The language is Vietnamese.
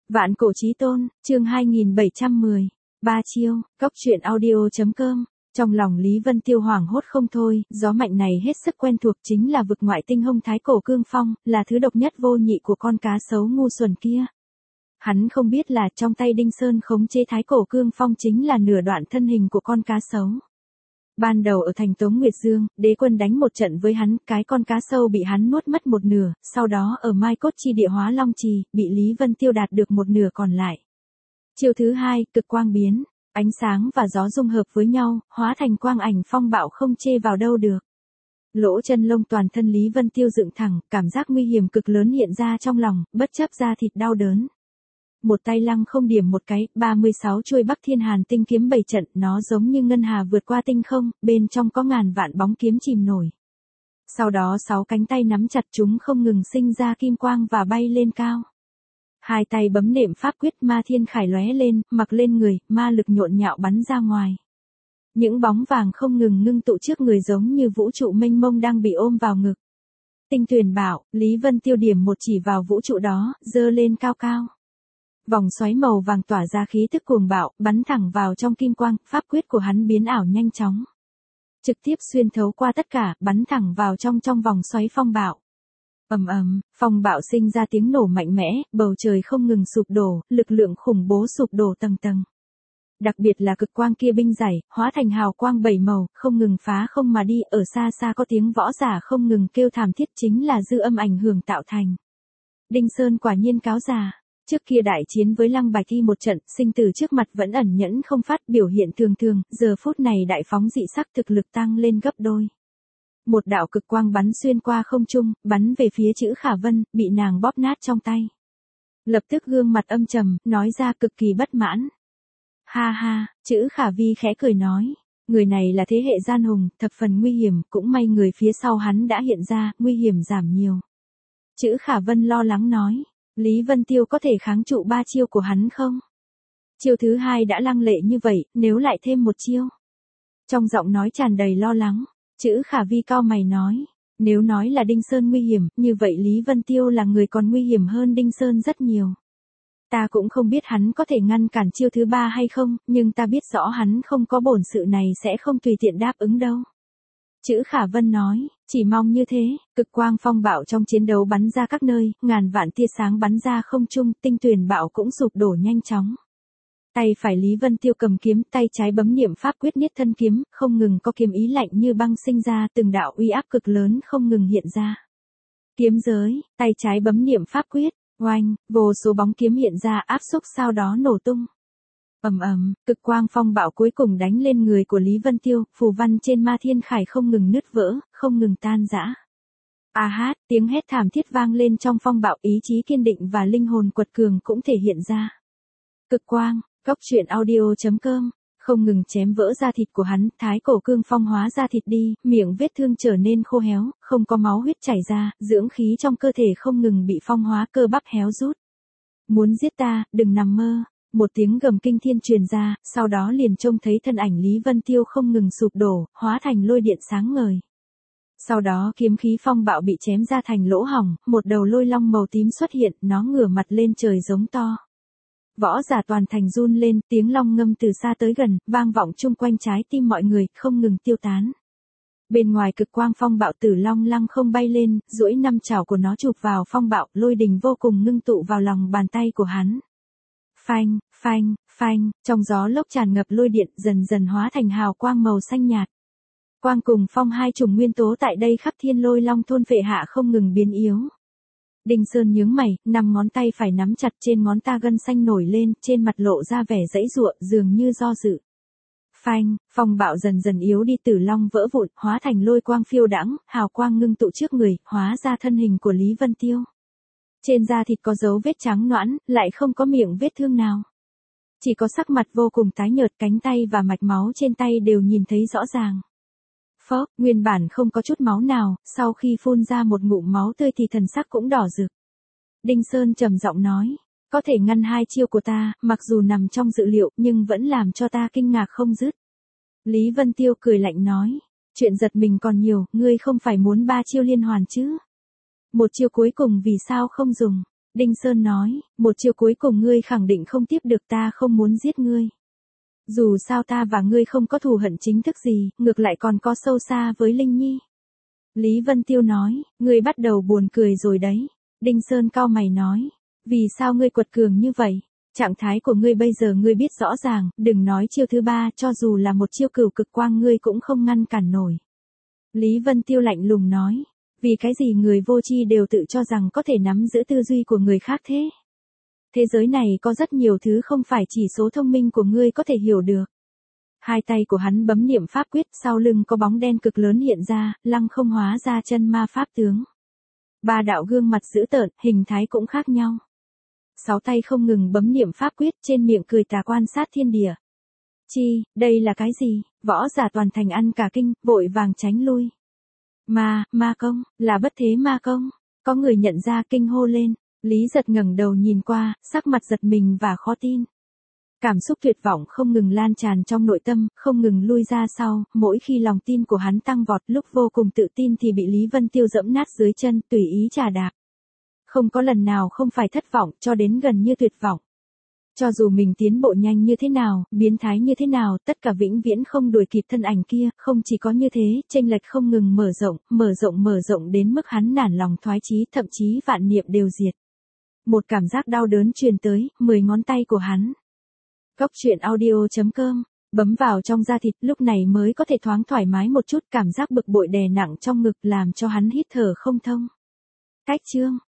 Vạn cổ chí tôn, chương 2710. Ba chiêu, góc truyện audio.com. Trong lòng Lý Vân Tiêu hoảng hốt không thôi, gió mạnh này hết sức quen thuộc, chính là vực ngoại tinh hông thái cổ cương phong, là thứ độc nhất vô nhị của con cá sấu ngu xuẩn kia. Hắn không biết là trong tay Đinh Sơn khống chế thái cổ cương phong chính là nửa đoạn thân hình của con cá sấu. Ban đầu ở thành Tống Nguyệt Dương, đế quân đánh một trận với hắn, cái con cá sâu bị hắn nuốt mất một nửa, sau đó ở Mai Cốt chi địa hóa long trì, bị Lý Vân Tiêu đạt được một nửa còn lại. Chiêu thứ hai, cực quang biến, ánh sáng và gió dung hợp với nhau, hóa thành quang ảnh phong bạo không chê vào đâu được. Lỗ chân lông toàn thân Lý Vân Tiêu dựng thẳng, cảm giác nguy hiểm cực lớn hiện ra trong lòng, bất chấp da thịt đau đớn. Một tay lăng không điểm một cái, 36 chuôi Bắc Thiên Hàn tinh kiếm bày trận, nó giống như ngân hà vượt qua tinh không, bên trong có ngàn vạn bóng kiếm chìm nổi. Sau đó 6 cánh tay nắm chặt chúng không ngừng sinh ra kim quang và bay lên cao. Hai tay bấm niệm pháp quyết, ma thiên khải lóe lên, mặc lên người, ma lực nhộn nhạo bắn ra ngoài. Những bóng vàng không ngừng ngưng tụ trước người giống như vũ trụ mênh mông đang bị ôm vào ngực. Tinh Tuyền bảo, Lý Vân Tiêu điểm một chỉ vào vũ trụ đó, giơ lên cao cao. Vòng xoáy màu vàng tỏa ra khí tức cuồng bạo, bắn thẳng vào trong kim quang, pháp quyết của hắn biến ảo nhanh chóng. Trực tiếp xuyên thấu qua tất cả, bắn thẳng vào trong vòng xoáy phong bạo. Ầm ầm, phong bạo sinh ra tiếng nổ mạnh mẽ, bầu trời không ngừng sụp đổ, lực lượng khủng bố sụp đổ tầng tầng. Đặc biệt là cực quang kia binh dày, hóa thành hào quang 7 màu, không ngừng phá không mà đi, ở xa xa có tiếng võ giả không ngừng kêu thảm thiết, chính là dư âm ảnh hưởng tạo thành. Đinh Sơn quả nhiên cáo già. Trước kia đại chiến với Lăng Bạch Thi một trận, sinh tử trước mặt vẫn ẩn nhẫn không phát, biểu hiện thường thường, giờ phút này đại phóng dị sắc, thực lực tăng lên gấp đôi. Một đạo cực quang bắn xuyên qua không trung, bắn về phía Chữ Khả Vân, bị nàng bóp nát trong tay. Lập tức gương mặt âm trầm, nói ra cực kỳ bất mãn. Ha ha, Chữ Khả Vi khẽ cười nói, người này là thế hệ gian hùng, thập phần nguy hiểm, cũng may người phía sau hắn đã hiện ra, nguy hiểm giảm nhiều. Chữ Khả Vân lo lắng nói. Lý Vân Tiêu có thể kháng trụ 3 chiêu của hắn không? Chiêu thứ hai đã lăng lệ như vậy, nếu lại thêm một chiêu. Trong giọng nói tràn đầy lo lắng, Chữ Khả Vi cao mày nói, nếu nói là Đinh Sơn nguy hiểm, như vậy Lý Vân Tiêu là người còn nguy hiểm hơn Đinh Sơn rất nhiều. Ta cũng không biết hắn có thể ngăn cản chiêu thứ 3 hay không, nhưng ta biết rõ hắn không có bổn sự này sẽ không tùy tiện đáp ứng đâu. Chữ Khả Vân nói, chỉ mong như thế, cực quang phong bạo trong chiến đấu bắn ra các nơi, ngàn vạn tia sáng bắn ra không trung, Tinh Tuyền bạo cũng sụp đổ nhanh chóng. Tay phải Lý Vân Tiêu cầm kiếm, tay trái bấm niệm pháp quyết niết thân kiếm, không ngừng có kiếm ý lạnh như băng sinh ra, từng đạo uy áp cực lớn không ngừng hiện ra. Kiếm giới, tay trái bấm niệm pháp quyết, oanh, vô số bóng kiếm hiện ra áp xúc sau đó nổ tung. Ầm ầm, cực quang phong bạo cuối cùng đánh lên người của Lý Vân Tiêu, phù văn trên ma thiên khải không ngừng nứt vỡ, không ngừng tan rã. A hát, tiếng hét thảm thiết vang lên trong phong bạo, ý chí kiên định và linh hồn quật cường cũng thể hiện ra. Cực quang, góc truyện audio.com, không ngừng chém vỡ da thịt của hắn, thái cổ cương phong hóa da thịt đi, miệng vết thương trở nên khô héo, không có máu huyết chảy ra, dưỡng khí trong cơ thể không ngừng bị phong hóa, cơ bắp héo rút. Muốn giết ta, đừng nằm mơ. Một tiếng gầm kinh thiên truyền ra, sau đó liền trông thấy thân ảnh Lý Vân Tiêu không ngừng sụp đổ, hóa thành lôi điện sáng ngời. Sau đó kiếm khí phong bạo bị chém ra thành lỗ hổng, một đầu lôi long màu tím xuất hiện, nó ngửa mặt lên trời giống to. Võ giả toàn thành run lên, tiếng long ngâm từ xa tới gần, vang vọng chung quanh trái tim mọi người, không ngừng tiêu tán. Bên ngoài cực quang phong bạo, Tử Long lăng không bay lên, duỗi 5 chảo của nó chụp vào phong bạo, lôi đình vô cùng ngưng tụ vào lòng bàn tay của hắn. Phanh, phanh, phanh, trong gió lốc tràn ngập lôi điện, dần dần hóa thành hào quang màu xanh nhạt. Quang cùng phong hai chủng nguyên tố tại đây khắp Thiên Lôi Long thôn phệ hạ không ngừng biến yếu. Đinh Sơn nhướng mày, 5 ngón tay phải nắm chặt, trên ngón ta gân xanh nổi lên, trên mặt lộ ra vẻ giãy giụa, dường như do dự. Phanh, phong bạo dần dần yếu đi, Tử Long vỡ vụn, hóa thành lôi quang phiêu đãng, hào quang ngưng tụ trước người, hóa ra thân hình của Lý Vân Tiêu. Trên da thịt có dấu vết trắng nõn, lại không có miệng vết thương nào. Chỉ có sắc mặt vô cùng tái nhợt, cánh tay và mạch máu trên tay đều nhìn thấy rõ ràng. Phốc, nguyên bản không có chút máu nào, sau khi phun ra một ngụm máu tươi thì thần sắc cũng đỏ rực. Đinh Sơn trầm giọng nói, có thể ngăn 2 chiêu của ta, mặc dù nằm trong dự liệu, nhưng vẫn làm cho ta kinh ngạc không dứt. Lý Vân Tiêu cười lạnh nói, chuyện giật mình còn nhiều, ngươi không phải muốn 3 chiêu liên hoàn chứ? Một chiêu cuối cùng vì sao không dùng? Đinh Sơn nói, một chiêu cuối cùng ngươi khẳng định không tiếp được, ta không muốn giết ngươi. Dù sao ta và ngươi không có thù hận chính thức gì, ngược lại còn có sâu xa với Linh Nhi. Lý Vân Tiêu nói, ngươi bắt đầu buồn cười rồi đấy. Đinh Sơn cau mày nói, vì sao ngươi quật cường như vậy? Trạng thái của ngươi bây giờ ngươi biết rõ ràng, đừng nói chiêu thứ ba, cho dù là một chiêu cửu cực quang ngươi cũng không ngăn cản nổi. Lý Vân Tiêu lạnh lùng nói, vì cái gì người vô tri đều tự cho rằng có thể nắm giữ tư duy của người khác thế? Thế giới này có rất nhiều thứ không phải chỉ số thông minh của ngươi có thể hiểu được. Hai tay của hắn bấm niệm pháp quyết, sau lưng có bóng đen cực lớn hiện ra, lăng không hóa ra chân ma pháp tướng. Ba đạo gương mặt dữ tợn, hình thái cũng khác nhau. Sáu tay không ngừng bấm niệm pháp quyết, trên miệng cười tà quan sát thiên địa. Chi, đây là cái gì? Võ giả toàn thành ăn cả kinh, vội vàng tránh lui. Ma công, là bất thế ma công. Có người nhận ra kinh hô lên. Lý Giật ngẩng đầu nhìn qua, sắc mặt giật mình và khó tin. Cảm xúc tuyệt vọng không ngừng lan tràn trong nội tâm, không ngừng lui ra sau, mỗi khi lòng tin của hắn tăng vọt, lúc vô cùng tự tin thì bị Lý Vân Tiêu dẫm nát dưới chân, tùy ý trà đạp. Không có lần nào không phải thất vọng, cho đến gần như tuyệt vọng. Cho dù mình tiến bộ nhanh như thế nào, biến thái như thế nào, tất cả vĩnh viễn không đuổi kịp thân ảnh kia, không chỉ có như thế, chênh lệch không ngừng mở rộng đến mức hắn nản lòng thoái chí, thậm chí vạn niệm đều diệt. Một cảm giác đau đớn truyền tới, 10 ngón tay của hắn. Góc truyện audio.com, bấm vào trong da thịt, lúc này mới có thể thoáng thoải mái một chút, cảm giác bực bội đè nặng trong ngực làm cho hắn hít thở không thông. Cách chương